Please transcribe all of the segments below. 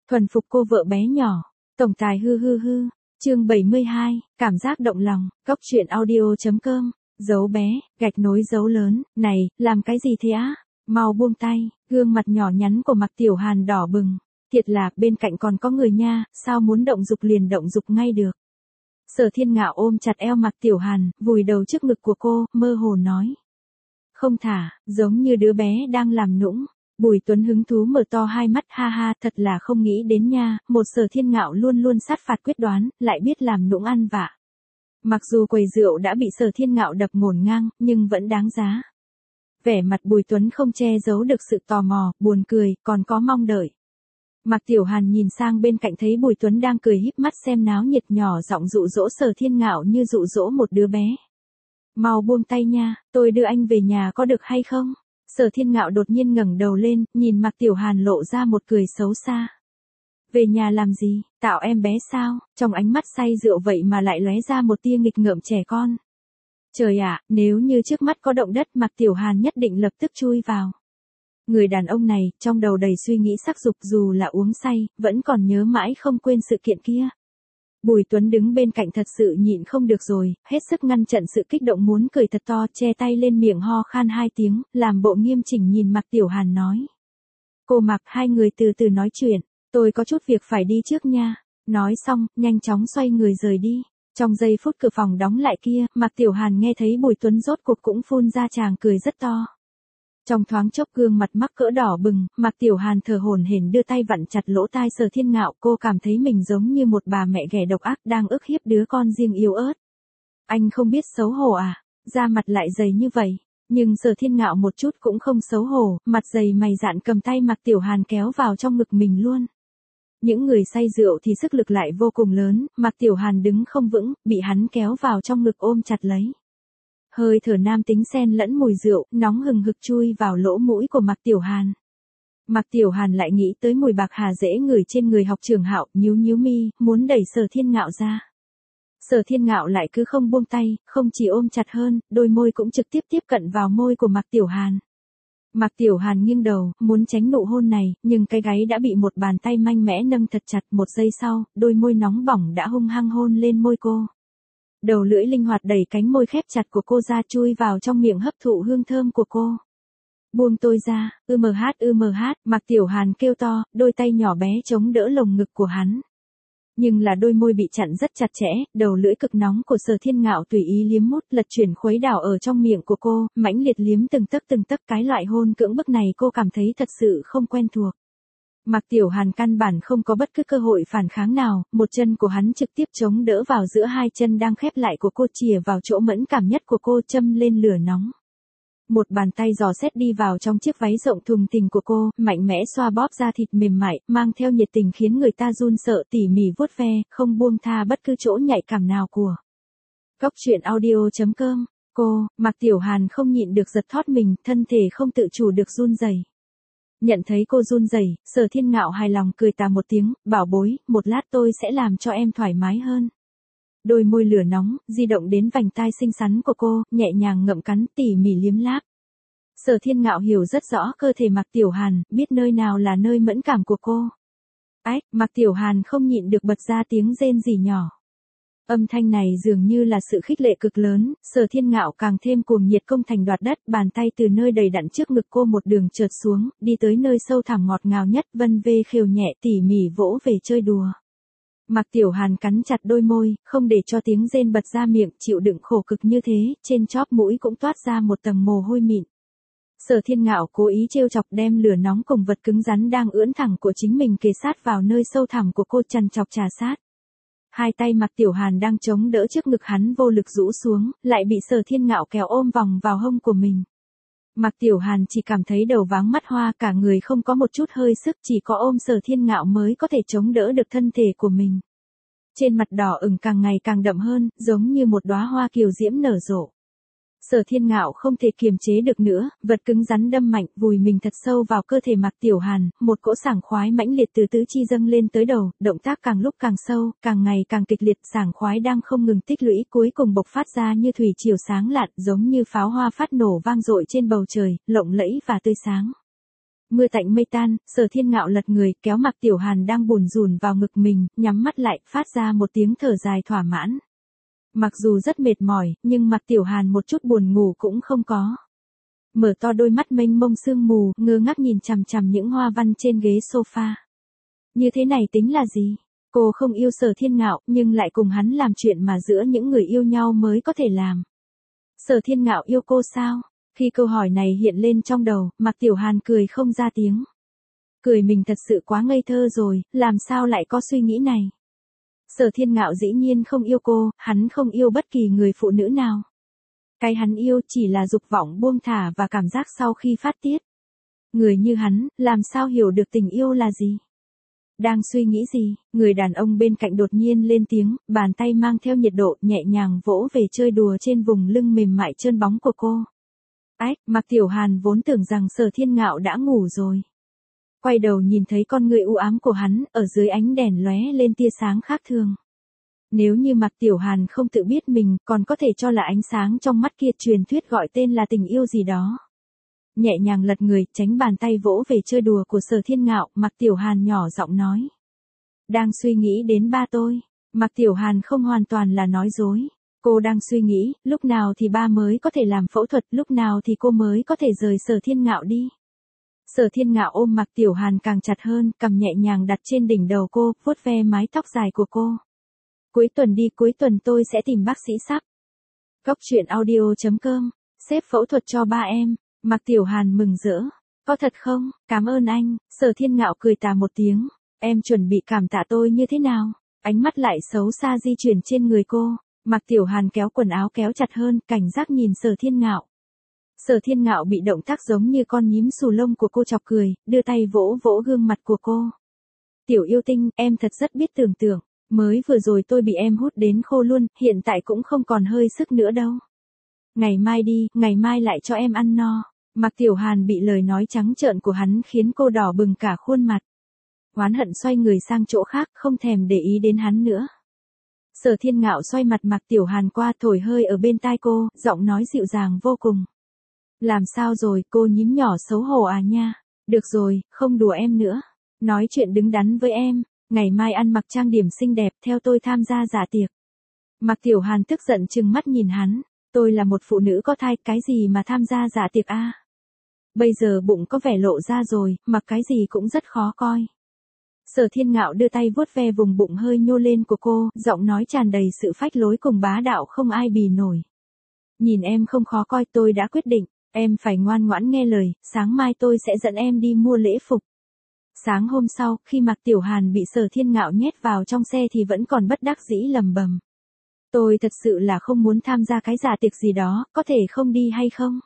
Thuần phục cô vợ bé nhỏ. Tổng tài hư hư hư. Chương 72, cảm giác động lòng. Cóc truyện audio.com. Dấu bé, gạch nối dấu lớn. Này, làm cái gì thế á? Mau buông tay. Gương mặt nhỏ nhắn của Mạc Tiểu Hàn đỏ bừng. Thiệt là, bên cạnh còn có người nha, sao muốn động dục liền động dục ngay được. Sở Thiên Ngạo ôm chặt eo Mạc Tiểu Hàn, vùi đầu trước ngực của cô, mơ hồ nói. Không thả, giống như đứa bé đang làm nũng. Bùi Tuấn hứng thú mở to hai mắt, ha ha, thật là không nghĩ đến nha, một Sở Thiên Ngạo luôn luôn sát phạt quyết đoán, lại biết làm nũng ăn vạ. Mặc dù quầy rượu đã bị Sở Thiên Ngạo đập ngổn ngang, nhưng vẫn đáng giá. Vẻ mặt Bùi Tuấn không che giấu được sự tò mò, buồn cười, còn có mong đợi. Mạc Tiểu Hàn nhìn sang bên cạnh thấy Bùi Tuấn đang cười híp mắt xem náo nhiệt, nhỏ giọng dụ dỗ Sở Thiên Ngạo như dụ dỗ một đứa bé. Mau buông tay nha, tôi đưa anh về nhà có được hay không? Sở Thiên Ngạo đột nhiên ngẩng đầu lên, nhìn Mạc Tiểu Hàn lộ ra một cười xấu xa. Về nhà làm gì, tạo em bé sao? Trong ánh mắt say rượu vậy mà lại lóe ra một tia nghịch ngợm trẻ con. Trời ạ, nếu như trước mắt có động đất, Mạc Tiểu Hàn nhất định lập tức chui vào. Người đàn ông này, trong đầu đầy suy nghĩ sắc dục, dù là uống say, vẫn còn nhớ mãi không quên sự kiện kia. Bùi Tuấn đứng bên cạnh thật sự nhịn không được rồi, hết sức ngăn chặn sự kích động muốn cười thật to, che tay lên miệng ho khan hai tiếng, làm bộ nghiêm chỉnh nhìn Mạc Tiểu Hàn nói. Cô Mạc, hai người từ từ nói chuyện, tôi có chút việc phải đi trước nha. Nói xong, nhanh chóng xoay người rời đi. Trong giây phút cửa phòng đóng lại kia, Mạc Tiểu Hàn nghe thấy Bùi Tuấn rốt cuộc cũng phun ra tràng cười rất to. Trong thoáng chốc gương mặt mắc cỡ đỏ bừng, Mạc Tiểu Hàn thở hổn hển đưa tay vặn chặt lỗ tai Sở Thiên Ngạo, cô cảm thấy mình giống như một bà mẹ ghẻ độc ác đang ức hiếp đứa con riêng yếu ớt. Anh không biết xấu hổ à, da mặt lại dày như vậy, nhưng Sở Thiên Ngạo một chút cũng không xấu hổ, mặt dày mày dạn cầm tay Mạc Tiểu Hàn kéo vào trong ngực mình luôn. Những người say rượu thì sức lực lại vô cùng lớn, Mạc Tiểu Hàn đứng không vững, bị hắn kéo vào trong ngực ôm chặt lấy. Hơi thở nam tính xen lẫn mùi rượu, nóng hừng hực chui vào lỗ mũi của Mạc Tiểu Hàn. Mạc Tiểu Hàn lại nghĩ tới mùi bạc hà rễ ngửi trên người Học Trưởng Hạo, nhíu nhíu mi, muốn đẩy Sở Thiên Ngạo ra. Sở Thiên Ngạo lại cứ không buông tay, không chỉ ôm chặt hơn, đôi môi cũng trực tiếp tiếp cận vào môi của Mạc Tiểu Hàn. Mạc Tiểu Hàn nghiêng đầu, muốn tránh nụ hôn này, nhưng cái gáy đã bị một bàn tay mạnh mẽ nâng thật chặt, một giây sau, đôi môi nóng bỏng đã hung hăng hôn lên môi cô. Đầu lưỡi linh hoạt đẩy cánh môi khép chặt của cô ra, chui vào trong miệng hấp thụ hương thơm của cô. Buông tôi ra, Mạc Tiểu Hàn kêu to, đôi tay nhỏ bé chống đỡ lồng ngực của hắn. Nhưng là đôi môi bị chặn rất chặt chẽ, đầu lưỡi cực nóng của Sở Thiên Ngạo tùy ý liếm mút, lật chuyển khuấy đảo ở trong miệng của cô, mãnh liệt liếm từng tấc, cái loại hôn cưỡng bức này cô cảm thấy thật sự không quen thuộc. Mạc Tiểu Hàn căn bản không có bất cứ cơ hội phản kháng nào, một chân của hắn trực tiếp chống đỡ vào giữa hai chân đang khép lại của cô, chìa vào chỗ mẫn cảm nhất của cô, châm lên lửa nóng. Một bàn tay dò xét đi vào trong chiếc váy rộng thùng thình của cô, mạnh mẽ xoa bóp da thịt mềm mại, mang theo nhiệt tình khiến người ta run sợ, tỉ mỉ vuốt ve, không buông tha bất cứ chỗ nhạy cảm nào của. Cóc truyện audio.com. Mạc Tiểu Hàn không nhịn được giật thót mình, thân thể không tự chủ được run rẩy. Nhận thấy cô run rẩy, Sở Thiên Ngạo hài lòng cười tà một tiếng, bảo bối, một lát tôi sẽ làm cho em thoải mái hơn. Đôi môi lửa nóng, di động đến vành tai xinh xắn của cô, nhẹ nhàng ngậm cắn, tỉ mỉ liếm láp. Sở Thiên Ngạo hiểu rất rõ cơ thể Mạc Tiểu Hàn, biết nơi nào là nơi mẫn cảm của cô. Ách, Mạc Tiểu Hàn không nhịn được bật ra tiếng rên rỉ nhỏ. Âm thanh này dường như là sự khích lệ cực lớn, Sở Thiên Ngạo càng thêm cuồng nhiệt công thành đoạt đất, bàn tay từ nơi đầy đặn trước ngực cô một đường trượt xuống, đi tới nơi sâu thẳm ngọt ngào nhất, vân vê khều nhẹ tỉ mỉ vỗ về chơi đùa. Mạc Tiểu Hàn cắn chặt đôi môi, không để cho tiếng rên bật ra miệng, chịu đựng khổ cực như thế, trên chóp mũi cũng toát ra một tầng mồ hôi mịn. Sở Thiên Ngạo cố ý trêu chọc, đem lửa nóng cùng vật cứng rắn đang ưỡn thẳng của chính mình kề sát vào nơi sâu thẳm của cô, chằn chọc trà sát. Hai tay Mạc Tiểu Hàn đang chống đỡ trước ngực hắn vô lực rũ xuống, lại bị Sở Thiên Ngạo kéo ôm vòng vào hông của mình. Mạc Tiểu Hàn chỉ cảm thấy đầu váng mắt hoa, cả người không có một chút hơi sức, chỉ có ôm Sở Thiên Ngạo mới có thể chống đỡ được thân thể của mình. Trên mặt đỏ ửng càng ngày càng đậm hơn, giống như một đóa hoa kiều diễm nở rộ. Sở Thiên Ngạo không thể kiềm chế được nữa, vật cứng rắn đâm mạnh, vùi mình thật sâu vào cơ thể Mạc Tiểu Hàn, một cỗ sảng khoái mãnh liệt từ tứ chi dâng lên tới đầu, động tác càng lúc càng sâu, càng ngày càng kịch liệt, sảng khoái đang không ngừng tích lũy, cuối cùng bộc phát ra như thủy triều sáng lạn, giống như pháo hoa phát nổ vang dội trên bầu trời, lộng lẫy và tươi sáng. Mưa tạnh mây tan, Sở Thiên Ngạo lật người, kéo Mạc Tiểu Hàn đang bủn rủn vào ngực mình, nhắm mắt lại, phát ra một tiếng thở dài thỏa mãn. Mặc dù rất mệt mỏi, nhưng Mạc Tiểu Hàn một chút buồn ngủ cũng không có. Mở to đôi mắt mênh mông sương mù, ngơ ngác nhìn chằm chằm những hoa văn trên ghế sofa. Như thế này tính là gì? Cô không yêu Sở Thiên Ngạo, nhưng lại cùng hắn làm chuyện mà giữa những người yêu nhau mới có thể làm. Sở Thiên Ngạo yêu cô sao? Khi câu hỏi này hiện lên trong đầu, Mạc Tiểu Hàn cười không ra tiếng. Cười mình thật sự quá ngây thơ rồi, làm sao lại có suy nghĩ này? Sở Thiên Ngạo dĩ nhiên không yêu cô, hắn không yêu bất kỳ người phụ nữ nào. Cái hắn yêu chỉ là dục vọng buông thả và cảm giác sau khi phát tiết. Người như hắn, làm sao hiểu được tình yêu là gì? Đang suy nghĩ gì, người đàn ông bên cạnh đột nhiên lên tiếng, bàn tay mang theo nhiệt độ nhẹ nhàng vỗ về chơi đùa trên vùng lưng mềm mại trơn bóng của cô. Ách, Mạc Tiểu Hàn vốn tưởng rằng Sở Thiên Ngạo đã ngủ rồi. Quay đầu nhìn thấy con người u ám của hắn, ở dưới ánh đèn lóe lên tia sáng khác thường. Nếu như Mạc Tiểu Hàn không tự biết mình, còn có thể cho là ánh sáng trong mắt kia truyền thuyết gọi tên là tình yêu gì đó. Nhẹ nhàng lật người, tránh bàn tay vỗ về chơi đùa của Sở Thiên Ngạo, Mạc Tiểu Hàn nhỏ giọng nói. Đang suy nghĩ đến ba tôi. Mạc Tiểu Hàn không hoàn toàn là nói dối. Cô đang suy nghĩ, lúc nào thì ba mới có thể làm phẫu thuật, lúc nào thì cô mới có thể rời Sở Thiên Ngạo đi. Sở Thiên Ngạo ôm Mạc Tiểu Hàn càng chặt hơn, cầm nhẹ nhàng đặt trên đỉnh đầu cô, vuốt ve mái tóc dài của cô. Cuối tuần đi, cuối tuần tôi sẽ tìm bác sĩ sắp. Góc truyện audio.com, xếp phẫu thuật cho ba em. Mạc Tiểu Hàn mừng rỡ. Có thật không? Cảm ơn anh. Sở Thiên Ngạo cười tà một tiếng. Em chuẩn bị cảm tạ tôi như thế nào? Ánh mắt lại xấu xa di chuyển trên người cô. Mạc Tiểu Hàn kéo quần áo kéo chặt hơn, cảnh giác nhìn Sở Thiên Ngạo. Sở Thiên Ngạo bị động tác giống như con nhím xù lông của cô chọc cười, đưa tay vỗ vỗ gương mặt của cô. Tiểu yêu tinh, em thật rất biết tưởng tượng. Mới vừa rồi tôi bị em hút đến khô luôn, hiện tại cũng không còn hơi sức nữa đâu. Ngày mai đi, ngày mai lại cho em ăn no. Mạc Tiểu Hàn bị lời nói trắng trợn của hắn khiến cô đỏ bừng cả khuôn mặt. Oán hận xoay người sang chỗ khác, không thèm để ý đến hắn nữa. Sở Thiên Ngạo xoay mặt Mạc Tiểu Hàn qua, thổi hơi ở bên tai cô, giọng nói dịu dàng vô cùng. Làm sao rồi, cô nhím nhỏ xấu hổ à nha. Được rồi, không đùa em nữa. Nói chuyện đứng đắn với em. Ngày mai ăn mặc trang điểm xinh đẹp, theo tôi tham gia dạ tiệc. Mạc Tiểu Hàn tức giận trừng mắt nhìn hắn. Tôi là một phụ nữ có thai, cái gì mà tham gia dạ tiệc a? Bây giờ bụng có vẻ lộ ra rồi, mặc cái gì cũng rất khó coi. Sở Thiên Ngạo đưa tay vuốt ve vùng bụng hơi nhô lên của cô, giọng nói tràn đầy sự phách lối cùng bá đạo không ai bì nổi. Nhìn em không khó coi, tôi đã quyết định, em phải ngoan ngoãn nghe lời, sáng mai tôi sẽ dẫn em đi mua lễ phục. Sáng hôm sau, khi Mạc Tiểu Hàn bị Sở Thiên Ngạo nhét vào trong xe thì vẫn còn bất đắc dĩ lầm bầm. Tôi thật sự là không muốn tham gia cái dạ tiệc gì đó, có thể không đi hay không?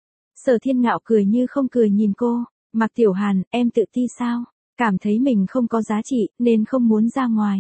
Sở Thiên Ngạo cười như không cười nhìn cô. Mạc Tiểu Hàn, em tự ti sao? Cảm thấy mình không có giá trị, nên không muốn ra ngoài.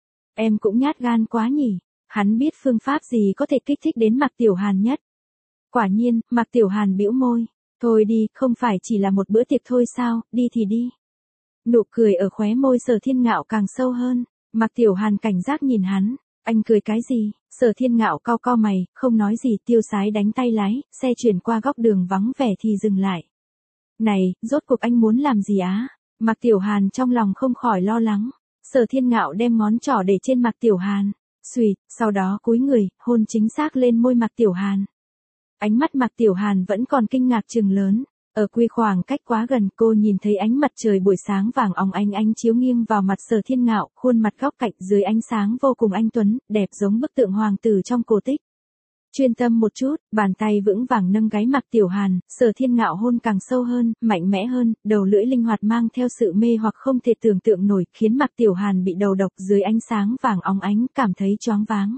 Em cũng nhát gan quá nhỉ? Hắn biết phương pháp gì có thể kích thích đến Mạc Tiểu Hàn nhất. Quả nhiên, Mạc Tiểu Hàn bĩu môi. Thôi đi, không phải chỉ là một bữa tiệc thôi sao, đi thì đi. Nụ cười ở khóe môi Sở Thiên Ngạo càng sâu hơn. Mạc Tiểu Hàn cảnh giác nhìn hắn. Anh cười cái gì? Sở Thiên Ngạo cau cau mày, không nói gì, tiêu sái đánh tay lái, xe chuyển qua góc đường vắng vẻ thì dừng lại. Này, rốt cuộc anh muốn làm gì á? Mạc Tiểu Hàn trong lòng không khỏi lo lắng. Sở Thiên Ngạo đem ngón trỏ để trên Mạc Tiểu Hàn. Xuỵt, sau đó cúi người, hôn chính xác lên môi Mạc Tiểu Hàn. Ánh mắt Mạc Tiểu Hàn vẫn còn kinh ngạc trừng lớn. Ở quy khoảng cách quá gần, cô nhìn thấy ánh mặt trời buổi sáng vàng óng ánh chiếu nghiêng vào mặt Sở Thiên Ngạo, khuôn mặt góc cạnh dưới ánh sáng vô cùng anh tuấn, đẹp giống bức tượng hoàng tử trong cổ tích. Chuyên tâm một chút, bàn tay vững vàng nâng gáy Mạc Tiểu Hàn, Sở Thiên Ngạo hôn càng sâu hơn, mạnh mẽ hơn, đầu lưỡi linh hoạt mang theo sự mê hoặc không thể tưởng tượng nổi, khiến Mạc Tiểu Hàn bị đầu độc dưới ánh sáng vàng óng ánh, cảm thấy choáng váng.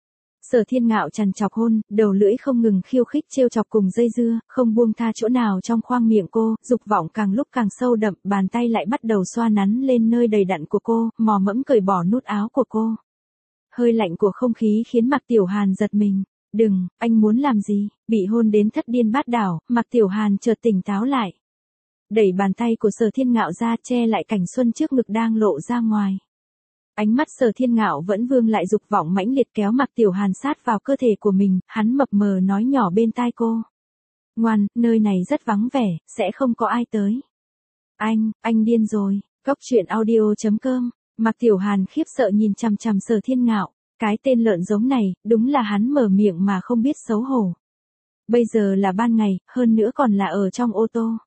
Sở Thiên Ngạo trằn trọc hôn, đầu lưỡi không ngừng khiêu khích trêu chọc cùng dây dưa, không buông tha chỗ nào trong khoang miệng cô, dục vọng càng lúc càng sâu đậm, bàn tay lại bắt đầu xoa nắn lên nơi đầy đặn của cô, mò mẫm cởi bỏ nút áo của cô. Hơi lạnh của không khí khiến Mạc Tiểu Hàn giật mình. Đừng, anh muốn làm gì? Bị hôn đến thất điên bát đảo, Mạc Tiểu Hàn chợt tỉnh táo lại. Đẩy bàn tay của Sở Thiên Ngạo ra che lại cảnh xuân trước ngực đang lộ ra ngoài. Ánh mắt Sở Thiên Ngạo vẫn vương lại dục vọng mãnh liệt kéo Mạc Tiểu Hàn sát vào cơ thể của mình, hắn mập mờ nói nhỏ bên tai cô. Ngoan, nơi này rất vắng vẻ, sẽ không có ai tới. Anh điên rồi, Cóc truyện audio.com, Mạc Tiểu Hàn khiếp sợ nhìn chằm chằm Sở Thiên Ngạo, cái tên lợn giống này, đúng là hắn mở miệng mà không biết xấu hổ. Bây giờ là ban ngày, hơn nữa còn là ở trong ô tô.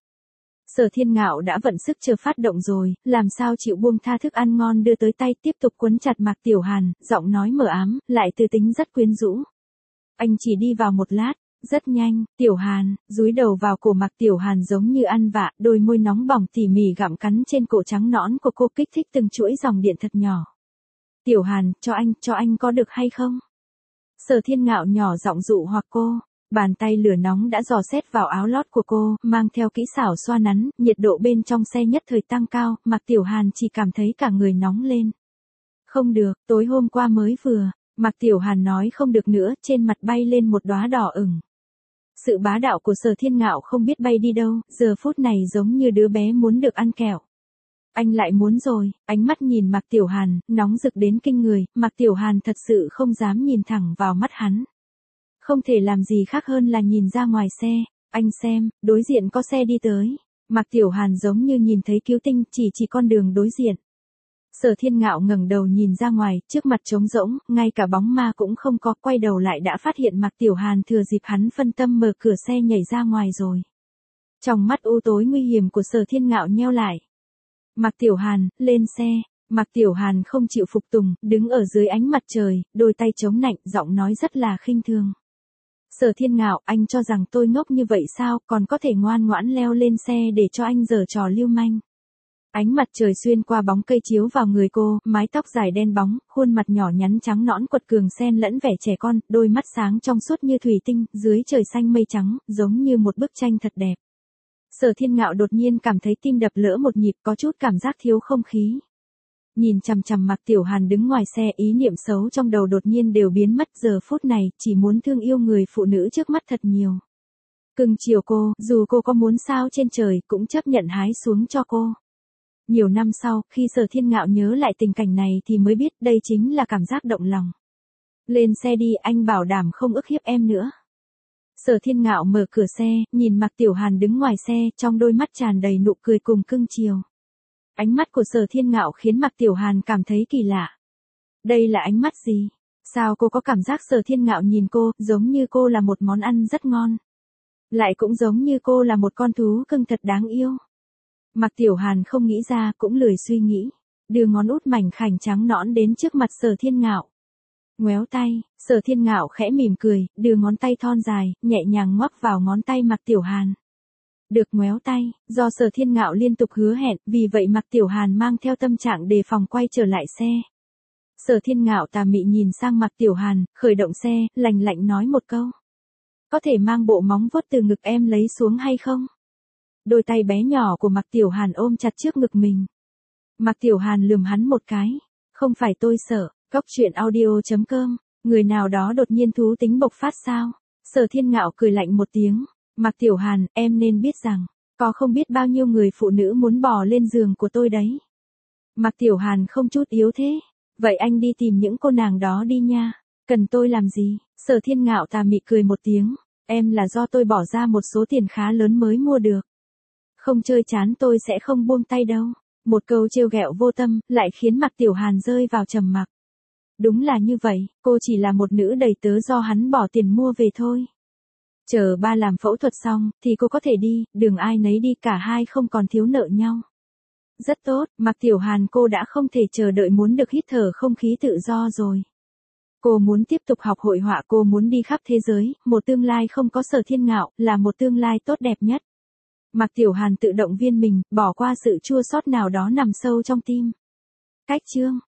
Sở Thiên Ngạo đã vận sức chờ phát động rồi, làm sao chịu buông tha thức ăn ngon đưa tới tay tiếp tục quấn chặt Mạc Tiểu Hàn, giọng nói mờ ám, lại tư tính rất quyến rũ. Anh chỉ đi vào một lát, rất nhanh, Tiểu Hàn, dúi đầu vào cổ Mạc Tiểu Hàn giống như ăn vạ, đôi môi nóng bỏng tỉ mỉ gặm cắn trên cổ trắng nõn của cô kích thích từng chuỗi dòng điện thật nhỏ. Tiểu Hàn, cho anh có được hay không? Sở Thiên Ngạo nhỏ giọng dụ hoặc cô. Bàn tay lửa nóng đã dò xét vào áo lót của cô, mang theo kỹ xảo xoa nắn, nhiệt độ bên trong xe nhất thời tăng cao, Mạc Tiểu Hàn chỉ cảm thấy cả người nóng lên. Không được, tối hôm qua mới vừa, Mạc Tiểu Hàn nói không được nữa, trên mặt bay lên một đóa đỏ ửng. Sự bá đạo của Sở Thiên Ngạo không biết bay đi đâu, giờ phút này giống như đứa bé muốn được ăn kẹo. Anh lại muốn rồi, ánh mắt nhìn Mạc Tiểu Hàn, nóng rực đến kinh người, Mạc Tiểu Hàn thật sự không dám nhìn thẳng vào mắt hắn. Không thể làm gì khác hơn là nhìn ra ngoài xe, anh xem, đối diện có xe đi tới. Mạc Tiểu Hàn giống như nhìn thấy cứu tinh, chỉ con đường đối diện. Sở Thiên Ngạo ngẩng đầu nhìn ra ngoài, trước mặt trống rỗng, ngay cả bóng ma cũng không có, quay đầu lại đã phát hiện Mạc Tiểu Hàn thừa dịp hắn phân tâm mở cửa xe nhảy ra ngoài rồi. Trong mắt u tối nguy hiểm của Sở Thiên Ngạo nheo lại. Mạc Tiểu Hàn, lên xe. Mạc Tiểu Hàn không chịu phục tùng, đứng ở dưới ánh mặt trời, đôi tay chống nạnh, giọng nói rất là khinh thường. Sở Thiên Ngạo, anh cho rằng tôi ngốc như vậy sao, còn có thể ngoan ngoãn leo lên xe để cho anh giở trò lưu manh. Ánh mặt trời xuyên qua bóng cây chiếu vào người cô, mái tóc dài đen bóng, khuôn mặt nhỏ nhắn trắng nõn quật cường xen lẫn vẻ trẻ con, đôi mắt sáng trong suốt như thủy tinh, dưới trời xanh mây trắng, giống như một bức tranh thật đẹp. Sở Thiên Ngạo đột nhiên cảm thấy tim đập lỡ một nhịp, có chút cảm giác thiếu không khí. Nhìn chằm chằm Mạc Tiểu Hàn đứng ngoài xe, ý niệm xấu trong đầu đột nhiên đều biến mất, giờ phút này, chỉ muốn thương yêu người phụ nữ trước mắt thật nhiều. Cưng chiều cô, dù cô có muốn sao trên trời, cũng chấp nhận hái xuống cho cô. Nhiều năm sau, khi Sở Thiên Ngạo nhớ lại tình cảnh này thì mới biết đây chính là cảm giác động lòng. Lên xe đi, anh bảo đảm không ức hiếp em nữa. Sở Thiên Ngạo mở cửa xe, nhìn Mạc Tiểu Hàn đứng ngoài xe, trong đôi mắt tràn đầy nụ cười cùng cưng chiều. Ánh mắt của Sở Thiên Ngạo khiến Mạc Tiểu Hàn cảm thấy kỳ lạ. Đây là ánh mắt gì? Sao cô có cảm giác Sở Thiên Ngạo nhìn cô, giống như cô là một món ăn rất ngon. Lại cũng giống như cô là một con thú cưng thật đáng yêu. Mạc Tiểu Hàn không nghĩ ra, cũng lười suy nghĩ. Đưa ngón út mảnh khảnh trắng nõn đến trước mặt Sở Thiên Ngạo. Ngoéo tay, Sở Thiên Ngạo khẽ mỉm cười, đưa ngón tay thon dài, nhẹ nhàng ngoắc vào ngón tay Mạc Tiểu Hàn. Được ngoéo tay, do Sở Thiên Ngạo liên tục hứa hẹn, vì vậy Mạc Tiểu Hàn mang theo tâm trạng đề phòng quay trở lại xe. Sở Thiên Ngạo tà mị nhìn sang Mạc Tiểu Hàn, khởi động xe, lạnh lạnh nói một câu. Có thể mang bộ móng vuốt từ ngực em lấy xuống hay không? Đôi tay bé nhỏ của Mạc Tiểu Hàn ôm chặt trước ngực mình. Mạc Tiểu Hàn lườm hắn một cái. Không phải tôi sợ, Cóc truyện audio.com, người nào đó đột nhiên thú tính bộc phát sao? Sở Thiên Ngạo cười lạnh một tiếng. Mạc Tiểu Hàn, em nên biết rằng, có không biết bao nhiêu người phụ nữ muốn bò lên giường của tôi đấy. Mạc Tiểu Hàn không chút yếu thế. Vậy anh đi tìm những cô nàng đó đi nha. Cần tôi làm gì? Sở Thiên Ngạo tà mị cười một tiếng. Em là do tôi bỏ ra một số tiền khá lớn mới mua được. Không chơi chán tôi sẽ không buông tay đâu. Một câu trêu ghẹo vô tâm, lại khiến Mạc Tiểu Hàn rơi vào trầm mặc. Đúng là như vậy, cô chỉ là một nữ đầy tớ do hắn bỏ tiền mua về thôi. Chờ ba làm phẫu thuật xong, thì cô có thể đi, đừng ai nấy đi, cả hai không còn thiếu nợ nhau. Rất tốt, Mạc Tiểu Hàn, cô đã không thể chờ đợi muốn được hít thở không khí tự do rồi. Cô muốn tiếp tục học hội họa, cô muốn đi khắp thế giới, một tương lai không có Sở Thiên Ngạo, là một tương lai tốt đẹp nhất. Mạc Tiểu Hàn tự động viên mình, bỏ qua sự chua xót nào đó nằm sâu trong tim. Cách chương